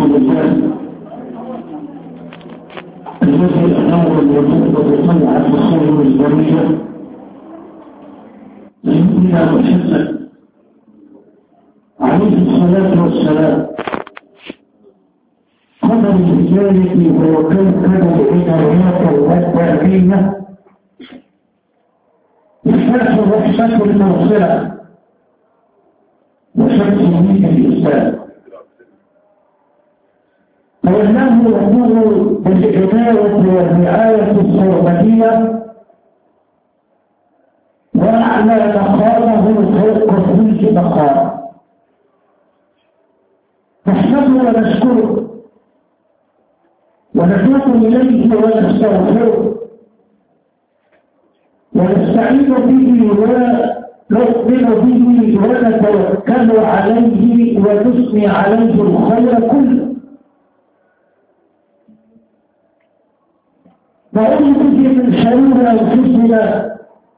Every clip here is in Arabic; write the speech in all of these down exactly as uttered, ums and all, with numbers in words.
رسول الله الذي أنار الوجود بطلعة خير البرية سيدنا محمد عليه الصلاة والسلام قدر الرجالة وكوكب العنايات والتأمينة إحساس الرحمة المغفرة وشمس دين الإسلام فإنه يقول بالعناية والرعاية الصوبانية وأعلى مقامه فوق كل مقام نحمده ونشكره ونتوب إليه ونستغفره ونستعين به ونؤمن به ونتوكل عليه ونثني عليه الخير كله نعوذ به من شرور أنفسنا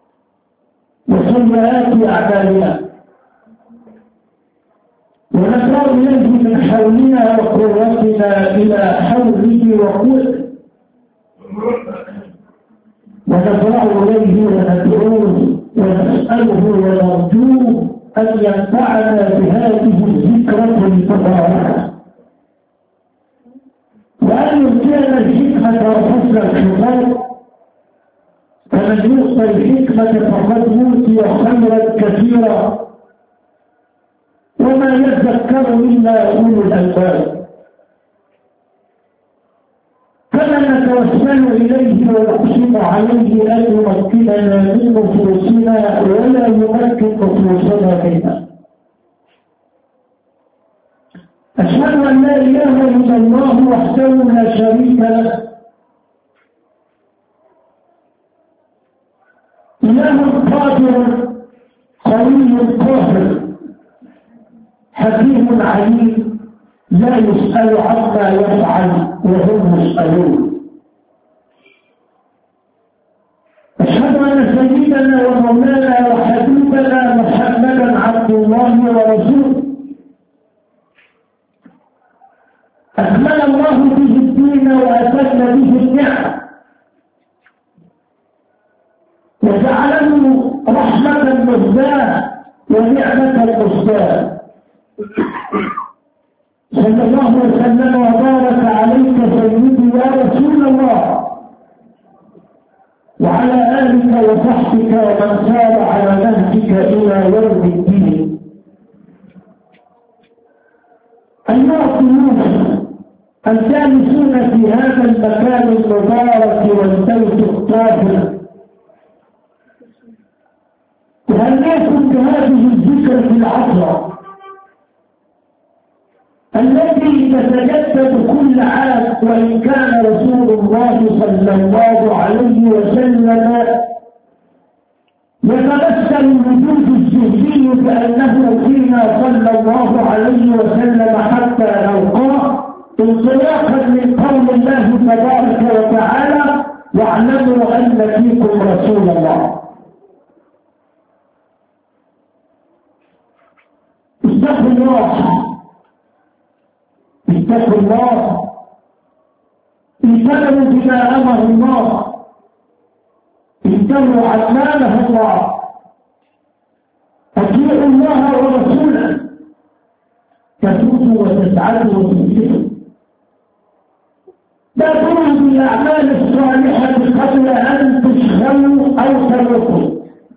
وسيئات أعمالنا ونسأل إليه من حولنا وقوتنا إلى حوله وقوته ونفرع إليه وندعوه ونسأله ونرجوه أن ينفعنا بهذه الذكرى المباركة وأن يؤتينا الحكمة وحسن الخطاب فمن يؤتى الحكمة فقد أوتي خيرا كثيرا وما يذكر إلا أولو الألباب كما نتوسل إليه ونقسم عليه أن يمكننا من نفوسنا ولا يمكن نفوسنا منا أشهد أن لا إله إلا الله وحده لا شريك له إله قادر قوي قاهر حكيم عليم لا يسأل عما يفعل وهم يسألون أشهد أن سيدنا ومولانا وحبيبنا محمدا عبد الله ورسوله أكمل الله به الدين وأتم به النعمة وجعله رحمة مهداة ونعمة مهداة صلى الله وسلم وبارك عليك سيدي يا رسول الله وعلى آلك وصحبك ومن سار على نهجك إلى يوم الدين. أيها الضيوف الجالسون في هذا المكان المبارك والبيت الطاهر تهنئكم بهذه الذكرى العطرة التي تتجدد كل عام وإن كان رسول الله صلى الله عليه وسلم يتمثل الوجود الزهدي بأنه فينا صلى الله عليه وسلم حتى نلقاه انطلاقا من قول الله تبارك وتعالى واعلموا أن فيكم رسول الله. اتقوا الله اتقوا الله اتبعوا بما امر الله اتبعوا عماله الله اطيعوا الله ورسوله تفوزوا وتسعدوا وتفلحوا لا تروا بالاعمال الصالحه قبل ان تشغلوا او تروحوا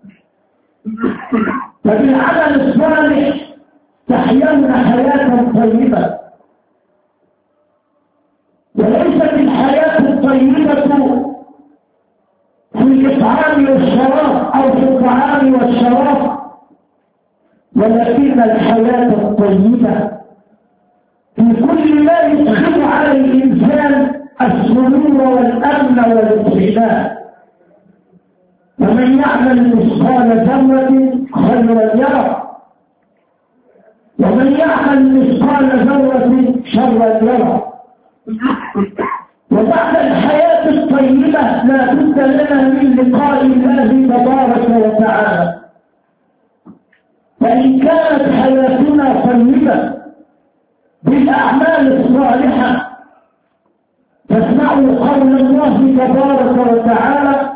فبالعمل الصالح تحيون حياه طيبه وليست الحياة الطيبة في الإطعام والشراب أو في الطعام والشراب ولكن الحياة الطيبة في كل ما يدخل على الإنسان السرور والأمن والاطمئنان. ومن يعمل مثقال ذرة خيرا يره ومن يعمل مثقال ذرة شرا يره. وبعد الحياة الطيبة لا بد لنا من لقاء الله تبارك وتعالى. فإن كانت حياتنا طيبة بالأعمال الصالحة. فاسمعوا قول الله تبارك وتعالى: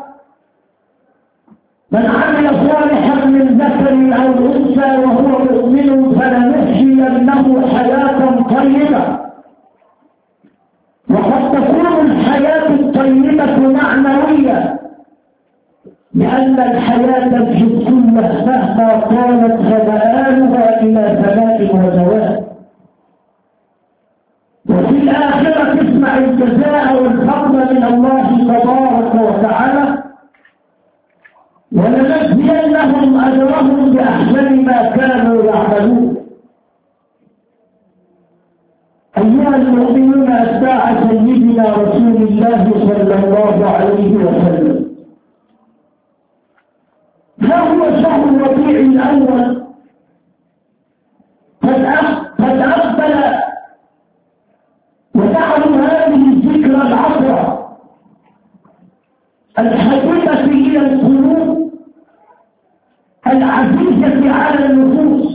من عمل صالحا من ذكر أو أنثى وهو مؤمن فلنحيينه حياة طيبة. وقد تكون الحياة الطيبة معنوية، لأن الحياة الجسدية مهما كانت فمآلها إلى فناء وزوال. وفي الآخرة تسمع الجزاء والفضل من الله تبارك وتعالى: ولنجزينهم أجرهم بأحسن ما كانوا يعملون. أيها المؤمنون أتباع سيدنا رسول الله صلى الله عليه وسلم، ها هو شهر الربيع الأول قد أقبل، وتعلو هذه الذكرى العطرة الحبيبة إلى القلوب العزيزة على النفوس،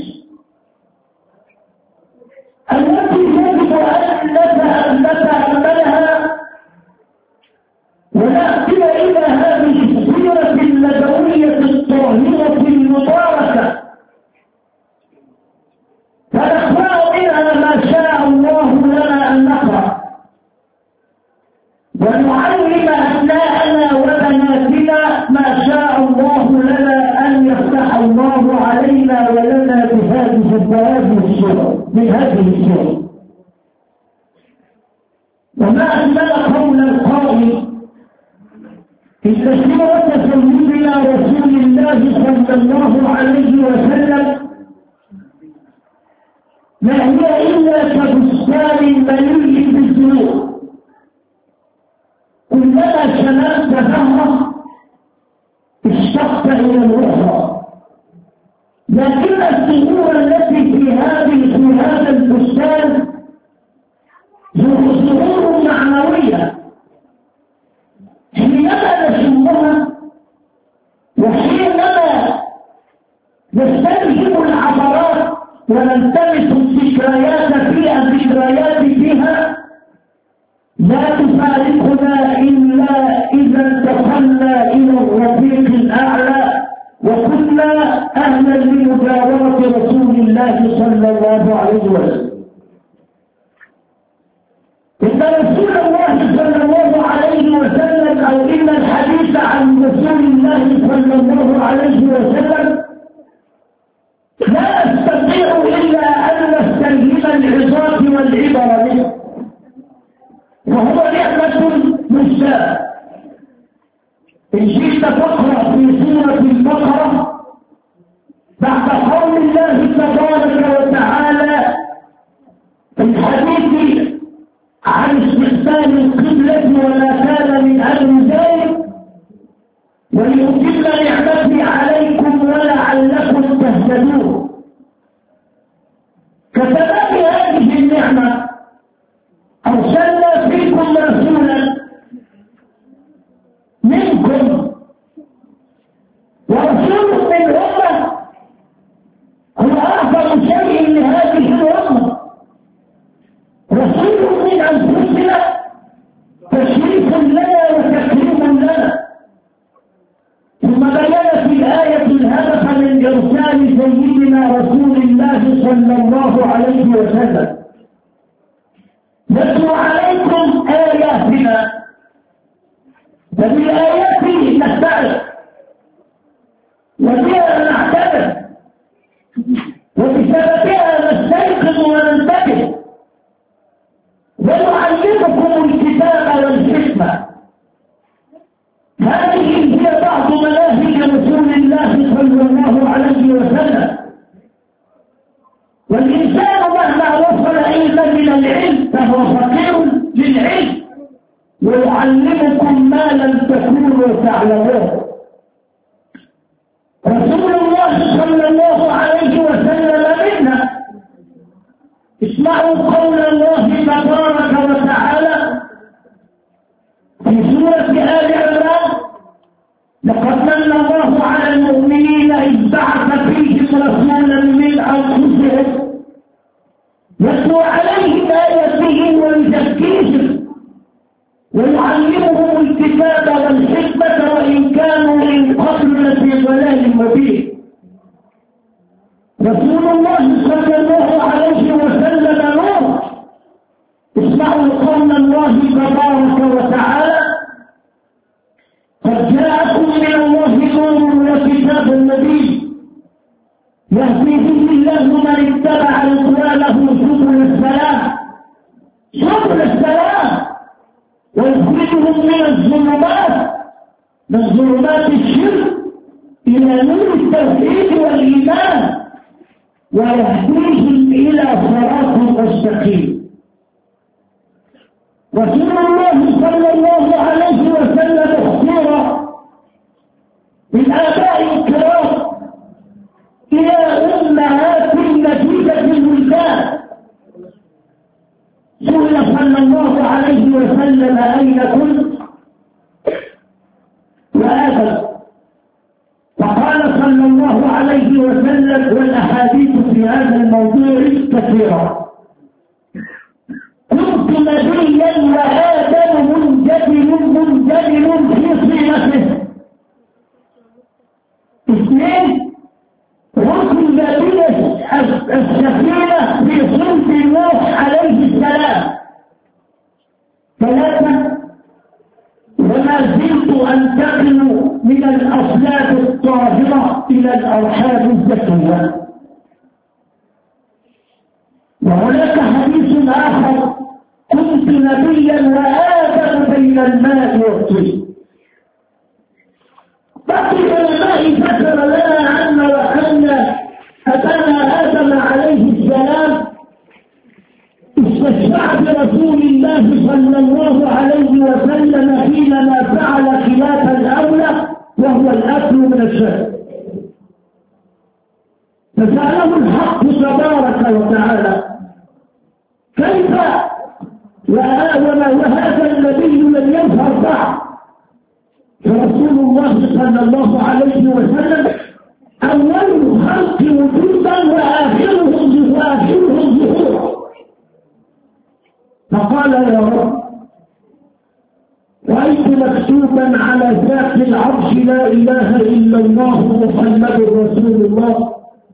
التي يجب أن نتأملها ونأتي إلى هذه السيرة النبوية الطاهرة المباركة، فنقرأ منها ما شاء الله لنا أن نقرأ، ونعلم أبناءنا وبناتنا ما شاء الله لنا أن يفتح الله علينا ولنا بهذه بهذه السورة من هذه السورة. وما أجمل قول القائل: إن سورة سيدنا رسول الله صلى الله عليه وسلم ما هي إلا كبستان مليء بالزهور، كلما شملت زهرة اشتقت إلى الأخرى، لكن الزهور التي في هذه في هذا البستان زهور معنوية، حينما نشمها وحينما نستلهم العبرات ونلتمس الذكريات فيها الذكريات فيها لا تفارقنا إلا إذا انتقلنا إلى الرفيق الأعلى وكنا أهلا لمجاورة رسول الله صلى الله عليه وسلم. إن رسول الله صلى الله عليه وسلم أو إن الحديث عن رسول الله صلى الله عليه وسلم لا نستطيع إلا أن نستلهم العظات والعبر منه، وهو نعمة مشتاة. إن شئت تقرأ في سورة البقرة بعد قول الله تبارك وتعالى في الحديث عن استقبال القبلة وما كان من أمر ذلك وليتم نعمتي عليكم ولعلكم تهتدون. كتمام هذه النعمة أرسلنا فيكم رسولا منكم، ورسول من الأمة هو أعظم شيء لهذه الأمة، رسول من أنفسنا تشريف لنا وتكريم لنا. ثم بين في الآية الهدف من إرسال سيدنا رسول الله صلى الله عليه وسلم: نتلو عليكم آياتنا، فبالآيات نستعرف وبها نعتبر وبسببها نستيقظ وننتبه ونعلمكم الكتاب والحكمة. هذه هي بعض مناهج رسول الله صلى الله عليه وسلم. والإنسان مهما وصل إلى من العلم فهو فقير للعلم، ويعلمكم ما لم تكونوا تعلمون. رسول الله صلى الله عليه وسلم منا. اسمعوا قول الله تبارك وتعالى في سورة آل عمران: لقد من الله على المؤمنين إذ بعث فيهم رسولا من أنفسهم يتلو عليهم بآياتهم ويزكيهم ويعلمهم الكتاب والحكمة وإن كانوا من قبل في ضلال مبين. رسول الله صلى الله عليه وسلم نور. اسمعوا قول الله تبارك وتعالى: قد جاءكم من الله نور وكتاب مبين يهدي به الله من اتبع رضوانه سبل السلام سبل السلام ويخرجهم من الظلمات من ظلمات الشرك إلى نور التوحيد والإيمان ويهديهم إلى صراط مستقيم. رسول الله صلى الله عليه وسلم اختار من آباء الكرام إلى أمهات نتيجة الولدان. سئل صلى الله عليه وسلم: أين كنت؟ وآدم. فقال صلى الله عليه وسلم، والأحاديث في هذا الموضوع كثيرة: كنت نبيا وآدم منجبل منجبل في صيغته. اثنين: ركب بنا السفينة في صلب نوح عليه السلام. ثلاثة: وما زلت أنتقل من الأصلاب الطاهرة إلى الأرحام الزكية. وهناك حديث آخر: كنت نبيا وآدم بين الماء والطين. بقي الماء ذكر لنا عنا وأن أبانا آدم عليه السلام استشفع برسول الله صلى الله عليه وسلم حينما فعل خلاف الأولى وهو الأكل من الشرك. فسأله الحق تبارك وتعالى: كيف وهذا النبي لم يظهر بعد؟ فرسول الله صلى الله عليه وسلم أول خلق وجودا وآخرهم وآخرهم ظهورا. فقال: يا رب، رأيت مكتوبا على ذات العرش: لا إله إلا الله محمد رسول الله.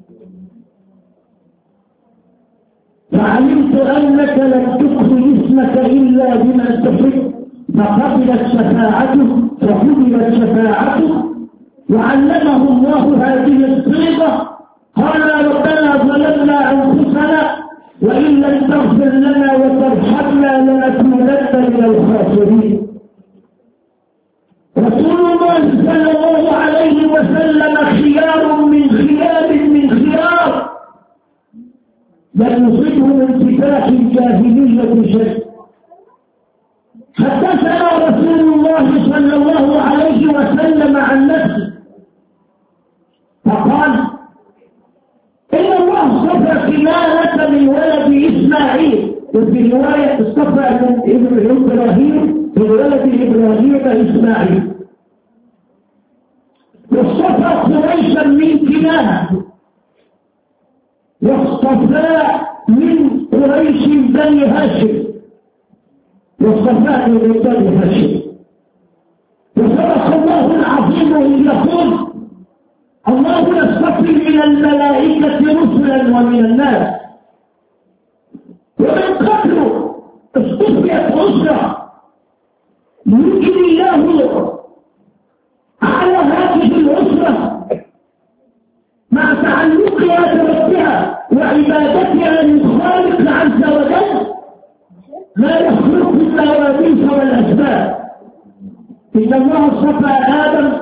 فعلمت أنك لم تخفي اسمك إلا بما تحب. فقبلت شفاعته فقبلت شفاعته وعلمه الله هذه الصيغة. قال: ربنا ظلمنا أنفسنا وإن لم تغفر لنا وترحمنا لنكونن من الخاسرين. رسول الله صلى الله عليه وسلم خيار من خيار من خيار لم يصبه من كفاح الجاهلية شيء. حدثنا رسول الله صلى الله عليه وسلم عن نفسه فقال: إن الله اصطفى كنانة من ولد إسماعيل، وفي رواية اصطفى من إبراهيم من ولد إبراهيم إسماعيل، واصطفى قريشا من كنانة، واصطفى من قريش بني هاشم، واصطفى من بني هاشم. وصدق الله العظيم إذ يقول: الله يصطفي من الملائكة رسلا ومن الناس. ومن قبله اصطفيت أسرة يجري الله على هذه الأسرة مع تعلقها بربها وعبادتها للخالق عز وجل لا يخلق النوابيس والأسباب. إن الله اصطفى آدم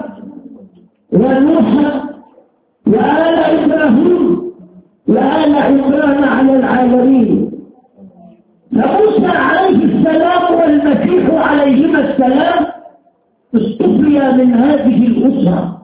ونوح وآل إبراهيم وآل عمران على العالمين. فموسى عليه السلام والمسيح عليهما السلام اصطفي من هذه الأسرة.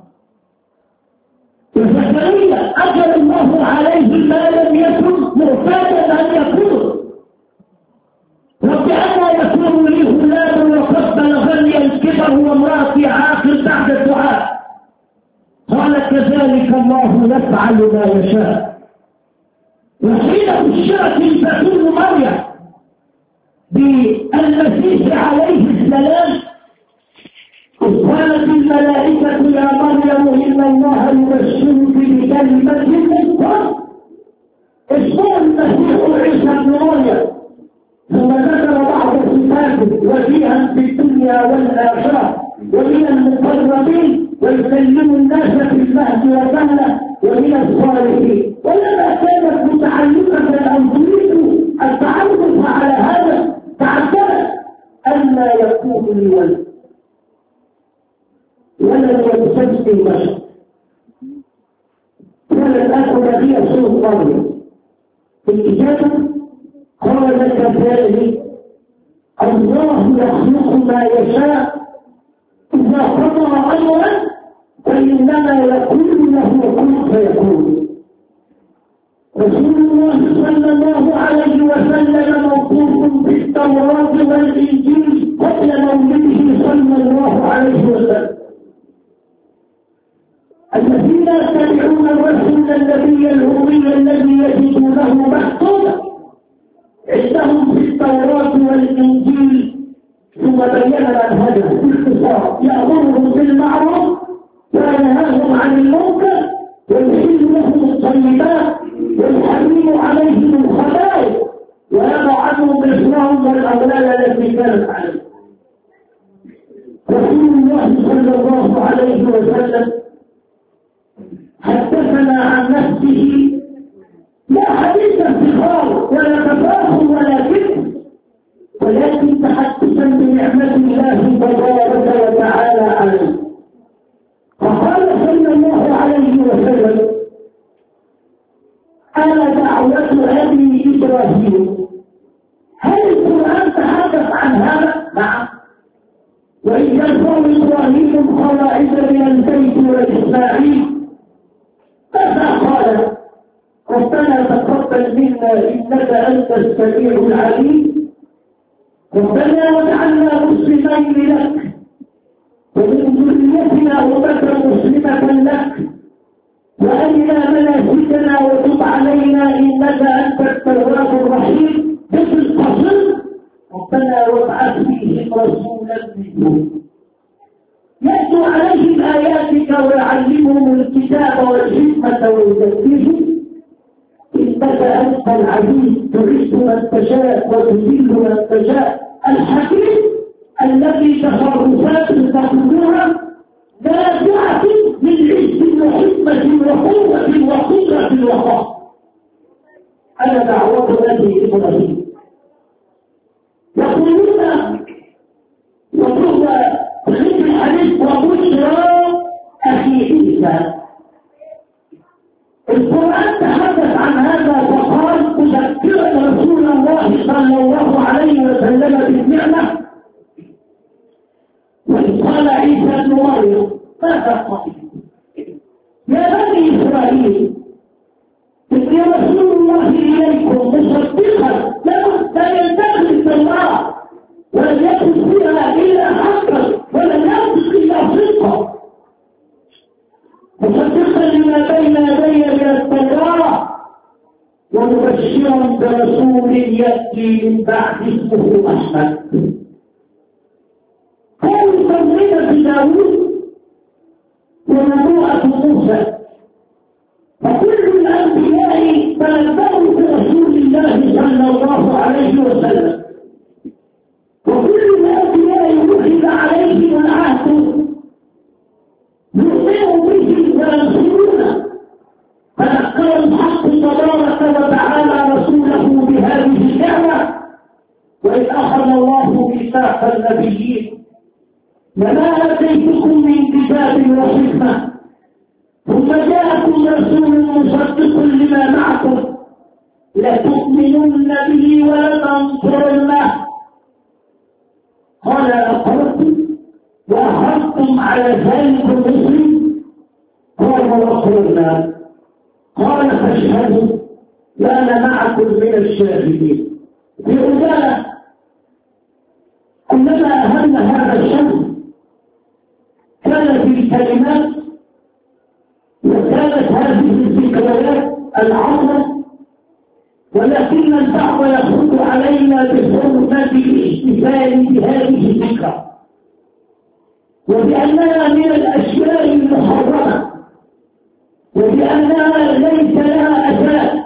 وزكريا أجل الله عليه ما لم يكن معتادا أن يكون. رب أنى يكون لي غلام وقد بلغني الكبر وامرأتي عاقر بعد الدعاء. قال: كذلك الله يفعل ما يشاء. وحين بشرت البتول مريم بالمسيح عليه السلام قالت الملائكة يا مريم إن الله يبشرك بكلمة منه اسمه المسيح عيسى بن مريم ثم ذكر بعض صفاته وجيها في الدنيا والآخرة ومن المقربين ويكلم الناس في المهد وكهلا ومن الصالحين ولما كانت متعلقة أو تريد التعرف على هذا تعجبت ألا يكون لي ولد ولم يمسسني بشر ولم أكن لي سلطان في الإجابة قال لك ذلك الله يخلق ما يشاء إذا قضى أمرا فإنما يكون له كن فيكون. رسول الله صلى الله عليه وسلم موقوف بالتوراة والإنجيل قبل مولده صلى الله عليه وسلم. الذين يتبعون الرسول النبي الأمي الذي يجدونه مكتوبا عندهم في التوراة والإنجيل ثم بين منهجه باختصار يأمرهم بالمعروف وينهاهم عن المنكر ويحل لهم الطيبات ويحرم عليهم الخبائث ويضع عنهم إصرارهم والأغلال التي كانت عليهم. رسول الله صلى الله عليه وسلم حدثنا عن نفسه لا حديث افتخار ولا تفاخر ولا كذب ولكن تحدثا بنعمة الله تبارك وتعالى عليه. فقال صلى الله عليه وسلم أنا دعوة أبي إبراهيم. هل القرآن تحدث عن هذا؟ نعم. وإذ يرفع إبراهيم القواعد من البيت وإسماعيل ماذا قال؟ ربنا تقبل منا إنك أنت السميع العليم ربنا واجعلنا مسلمين لك ومن ذريتنا أمة مسلمة لك وأرنا مناسكنا وتب علينا إنك أنت التواب الرحيم. مثل قصر ربنا وابعث فيهم رسولا منهم يتلو عليهم آياتك ويعلمهم الكتاب والحكمة ويزكيهم إنك أنت العزيز تعز من تشاء وتذل من تشاء الحكيم الذي تصرفات تقولها نافعة من عز وحكمة وقوة وقدرة وقهر. أنا دعوة أبي إبراهيم يقولون وهو ذكر الحديث وبشرى أخي عيسى. القرآن تحدث عن هذا وقال تذكر رسول الله صلى الله عليه وسلم بالنعمة وإذ قال عيسى ابن مريم ماذا قال يا بني إسرائيل إني رسول الله إليكم مصدقا لا ينتهي التوراة ولم يكن فيها إلا حقا ولم يكن إلا صدقا مصدقا لما بين يدي من التوراة ومبشرا برسول يأتي من بعد اسمه أحمد. قول تمرين داوود ونبوءة موسى فكل الأنبياء تنبأوا برسول الله صلى الله عليه وسلم وكل الأنبياء وحد عليهم العهد يؤمنوا به وينصرونه فذكر الحق تبارك وتعالى رسوله بهذه النعمة وإذ أخذ الله ميثاق النبيين لما آتيتكم من كتاب وحكمة ثم جاءكم رسول مصدق لما معكم لتؤمنن به ولتنصرنه قال أقررتم وأخذتم على ذلك المسلم قالوا أقررنا قال فاشهدوا وأنا معكم من الشاهدين. في رسالة كلما أهم هذا الشخص كان في الكلمات وكانت هذه الذكريات العظمى ولكن البعض يخرج علينا بحرمته الاحتفال بهذه الذكرى وبأنها من الأشياء المحرمة وبأنها ليس لها أساس،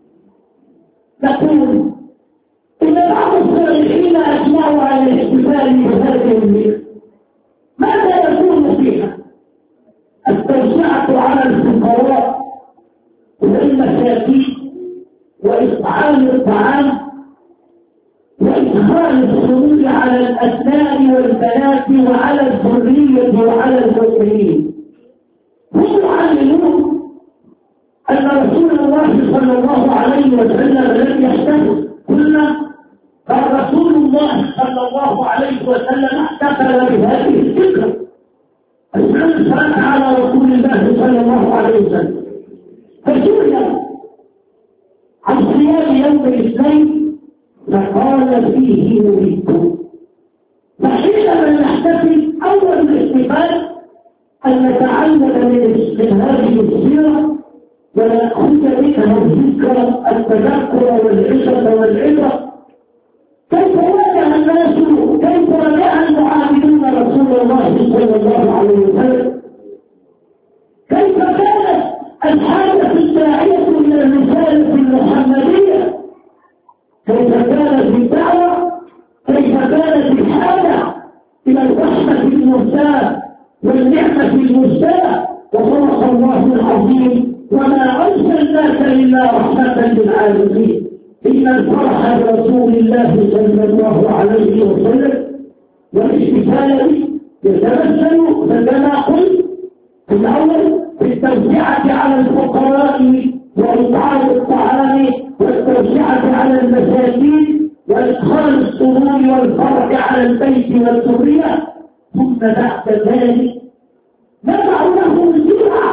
نقول إن بعض الصالحين أجمعوا على الاحتفال بهذه الذكرى. ماذا يكون فيها؟ التوسعة على الفقراء والمساكين وإطعام الطعام وإدخال السرور على الأبناء والبنات وعلى الذرية وعلى المؤمنين. هم يعلمون أن رسول الله صلى الله عليه وسلم لم يحتفل، قلنا قال رسول الله صلى الله عليه وسلم احتفل بهذه الذكرى. الإنسان على رسول الله صلى الله عليه وسلم فسئل عن صيام يوم الاثنين فقال فيه نريد. فحينما نحتفل أول الاحتفال أن نتعلم من هذه السيرة ونأخذ منها الذكر التذكر والعشرة والعبرة. كيف واجه الناس كيف واجه المعاملون رسول الله صلى الله عليه وسلم؟ كيف كانت الحاجة الداعية إلى الرسالة المحمدية؟ كيف كانت الدعوة؟ كيف كانت الحاجة إلى الرحمة المرساة والنعمة المرساة؟ وصدق الله العظيم وما أرسلناك إلا رحمة للعالمين. إن الفرح برسول الله صلى الله عليه وسلم والاحتفال يتمثل كما قلت في الأول في التوسعة على الفقراء وإطعام الطعام والتوسعة على المساكين وإدخال السرور والفرح على البيت والذرية، ثم بعد ذلك نضع له الجرعة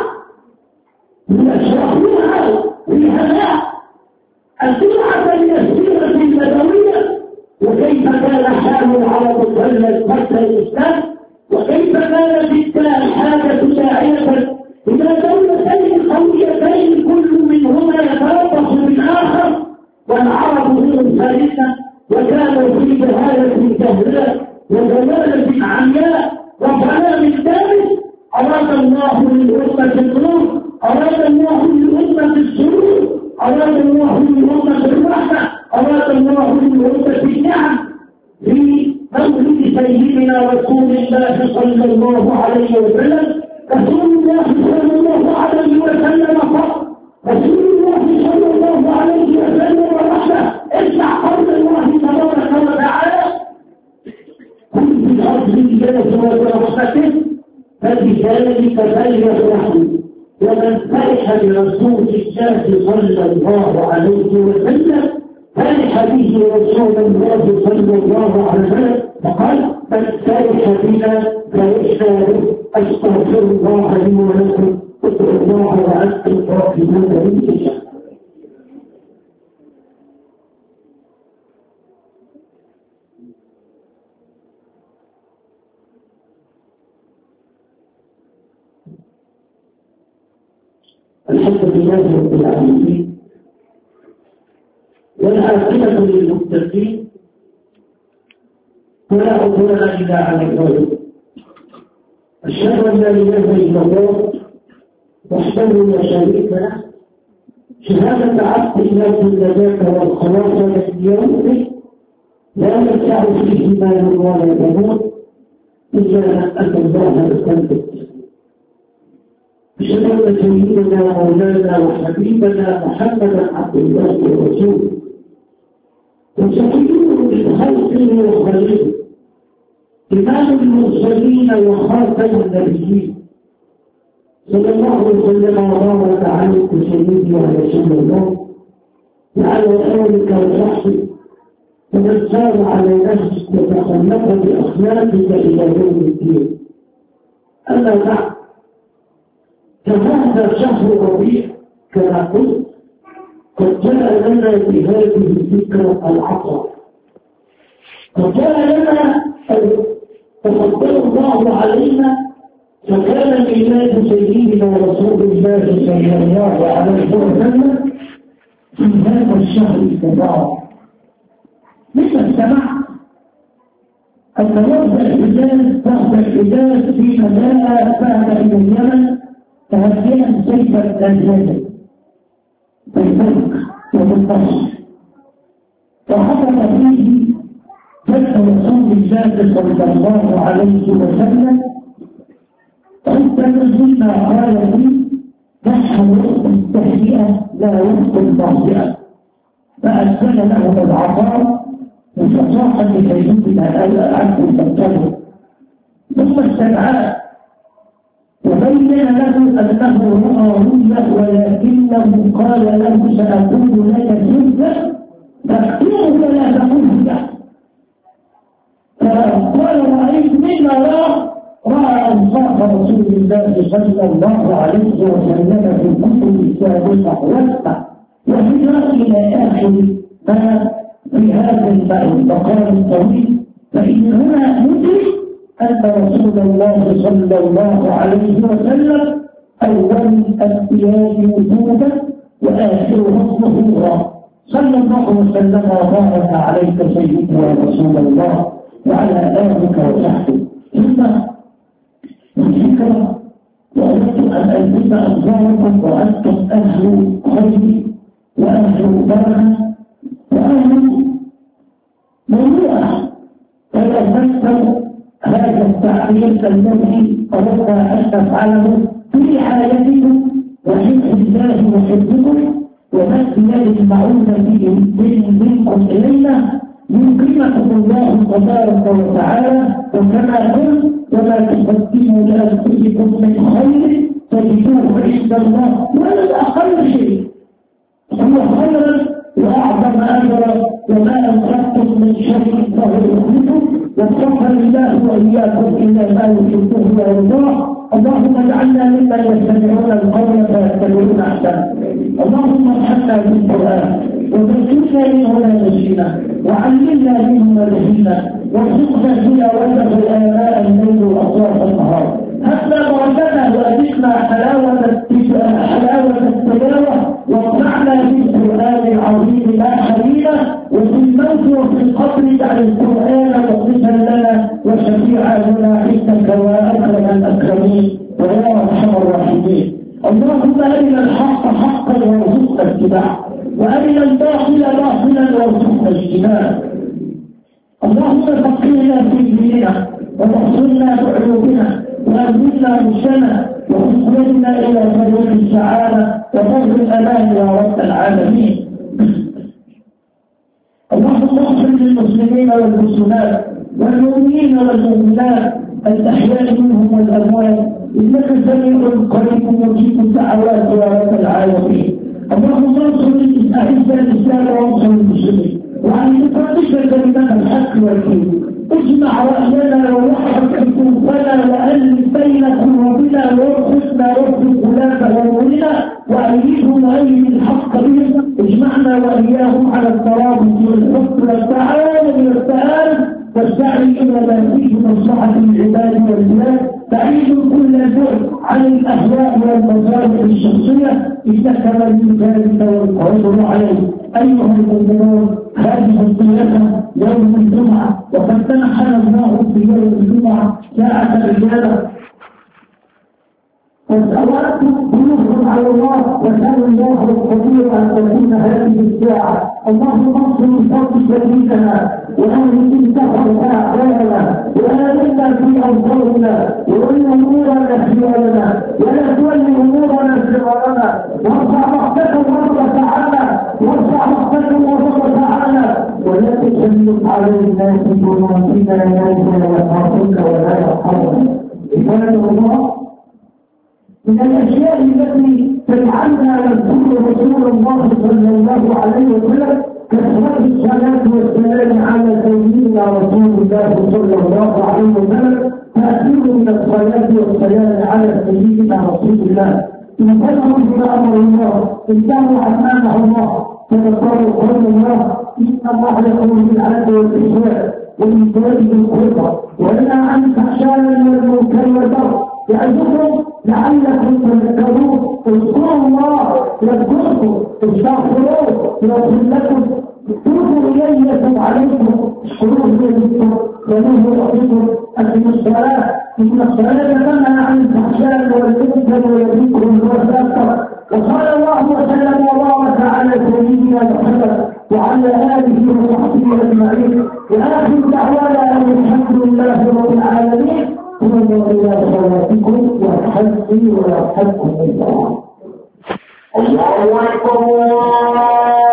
ليشرحوها في هناء الجرعة اليسيرة النبوية وكيف كان حال العرب قبل الإسلام وكيف كانت الحاجة داعية إلى دولتين قويتين كل منهما يتربص بالآخر والعرب هم الثالثة وكانوا في جهالة جهلاء وجلالة عمياء وظلام دامس. أراد الله للأمة النور، أراد الله للأمة السرور، أراد الله للأمة الرحمة، أراد الله للأمة النعم. في مولد سيدنا رسول الله صلى الله عليه وسلم رسول الله صلى الله عليه وسلم قال رسول الله صلى الله عليه وسلم رحمة اسمع قول الله تبارك وتعالى كل في الأرض رجالة ورحمته فبذلك فليفرحوا. ومن فرح برسول الله صلى الله عليه وسلم فرح به رسول الله صلى الله عليه وسلم فقال من فرح بنا فرحنا به. أستغفر الله لي ولكم اتقوا الله وأنتم راحمون به. الحمد لله رب العالمين والعاقبة للمتقين ولا عدوان إلا على الظالمين. أشهد أن لا إله إلا الله وحده لا شريك له شهادة عبد الله النجاة والخلاص من يوم لا ينفع فيه مال ولا بنون إلا أن الله بقلبه. أشهد أن سيدنا مولانا وحبيبنا محمدا عبد الله ورسوله وصفيه من خلقه وخليله إمام المرسلين وخاتم النبيين صلى الله عليه وسلم وبارك عليك سيدي ورسول الله وعلى آلك وصحبه ومن سار على نفسك وتخلق بأخلاقك إلى يوم الدين. أما بعد فهذا شهر ربيع كما قلت قد جاء لنا بهذه الذكرى العطرة قد جاء لنا تفضل الله علينا فكان ميلاد سيدنا رسول الله صلى الله عليه وسلم في هذا الشهر المبارك. مثل سمع أن يرفع الحجاز تحت الحجاز في مجاء بعد إلى اليمن تهجئا سيف الأجهزة بالفلك وبالنصر، وحصل فيه جد رسول الله صلى الله عليه وسلم عندما مما قال لي نحن وسط التهيئة لا وسط التهيئة، فأسكن له العطاء وفصاحة لسيدنا العبد المطلب، ثم استدعاه وبين له أنه رأى رؤيا ولكنه قال له سأقول لك سرا فاكتبه فلا تقولها. فقال رأيت مما رأى رأى أنصاف رسول الله صلى الله عليه وسلم في الكتب السابقة والسابقة وهجر إلى آخر ما في هذا المقام الطويل. فإن هنا ندرك أن رسول الله صلى الله عليه وسلم أول الأنبياء وجودا وآخرهم ظهورا، صلى الله وسلم وبارك عليك سيدنا يا رسول الله وعلى آلك وصحبه. ثم الفكرة وأردت أن ألبس أنظاركم وأنتم أهل خير وأهل بركة وأهل موضوع، فلنذكر هذا التعبير الذي أردنا أن نفعله في حالتكم وحفظ الله وحفظكم ومن بيد المعونة منكم إلينا يكرمكم الله تبارك وتعالى. وكما قلت وما تقدموا لأنفسكم من خير تجدوه عند الله ولا أقل شيء هو خيرا وأعظم أجرا، وما أنفقتم من شيء فهو يخلفه، وفقنا الله وإياكم إلى ما يحبه ويرضاه. اللهم اجعلنا ممن يستمعون القول فيتبعون أحسنه. اللهم ارحمنا بالقرآن وذكرنا منه ما نسينا وعلمنا منه ما جهلنا وارزقنا تلاوته آناء الليل وأطراف النهار. هبنا موتنا وأذقنا حلاوة حلاوة التلاوة وارفعنا بالقرآن العظيم لا حبيبا، وفي الموت وفي القبر اجعل القرآن مقدسا لنا وشفيعا لنا عندك وأكرم الأكرمين ويا أرحم الراحمين. اللهم أرنا الحق حقا وارزقنا اتباعه وأرنا الباطل باطلا وارزقنا اجتنابه. اللهم فقهنا في ديننا وبصرنا بعيوبنا وأنزلنا رشدنا وخذنا إلى طريق السعادة وفضل الأمان يا رب العالمين. اللهم اغفر للمسلمين والمسلمات والمؤمنين والمؤمنات الأحياء منهم والأموات إنك سميع قريب مجيب الدعوات يا رب العالمين. اللهم انصر أعز الإسلام وانصر المسلمين وأن تقدس كلمة الحق والدين. اجمع رأينا ووحد حكومتنا وألف بين قلوبنا وارزقنا وارزق ولاة أمورنا وأيدهم وأيد الحق بهم. اجمعنا وإياهم على الترابط والحب والتعاون والتآلف والسعي إلى ما فيه مصلحة العباد والبلاد، بعيد كل البعد عن الأهواء والمصالح الشخصية إنك من ذلك والقدر عليه. أيها المؤمنون، هذه الضيافة يوم الجمعة وقد تنحل الله في يوم الجمعة ساعة الرجالة، فسألتم بنصر على الله وكان الله القدير أن تكون هذه الساعة. اللهم انصر بفضل شريكنا وأهل انتهوا أعداءنا وآمنا في أوطاننا وولي أمورنا خيالنا ولا تولي أمورنا شرارنا وارفع وحدك وارضك عنا وارفع وحدك وارضك عنا ولا تسلط على الناس بمنصبنا لا يخافك ولا يرحمنا. إخواننا الله، من الأشياء التي تجعلنا نذكر رسول الله صلى الله عليه وسلم كثرة الصلاة والسلام على سيدنا رسول الله صلى الله عليه وسلم، تأثير من الصلاة والسلام على سيدنا رسول الله. إن كانوا بما أمر الله، إن كانوا أمامه الله، تذكروا قول الله: إن الله يقول بالعدل والإحسان والإنسان بالقربى وينهى عن الفحشاء والمنكر والبغي يعظكم لعلكم تذكرون. اذكروا الله يذكركم، استغفروه يغفر لكم، توبوا إليه يتوب عليكم، اشكروه يزدكم صلوا وأقيموا أقيموا الصلاة إن الصلاة تنهى عن الفحشاء والمنكر والذكر والفسق. وصلى الله وسلم وبارك على سيدنا محمد وعلى آله وصحبه أجمعين. وآخر دعوانا أن الحمد لله رب العالمين. قوموا إلى صلاتكم وارحمني ويرحمكم الله. الله أكبر.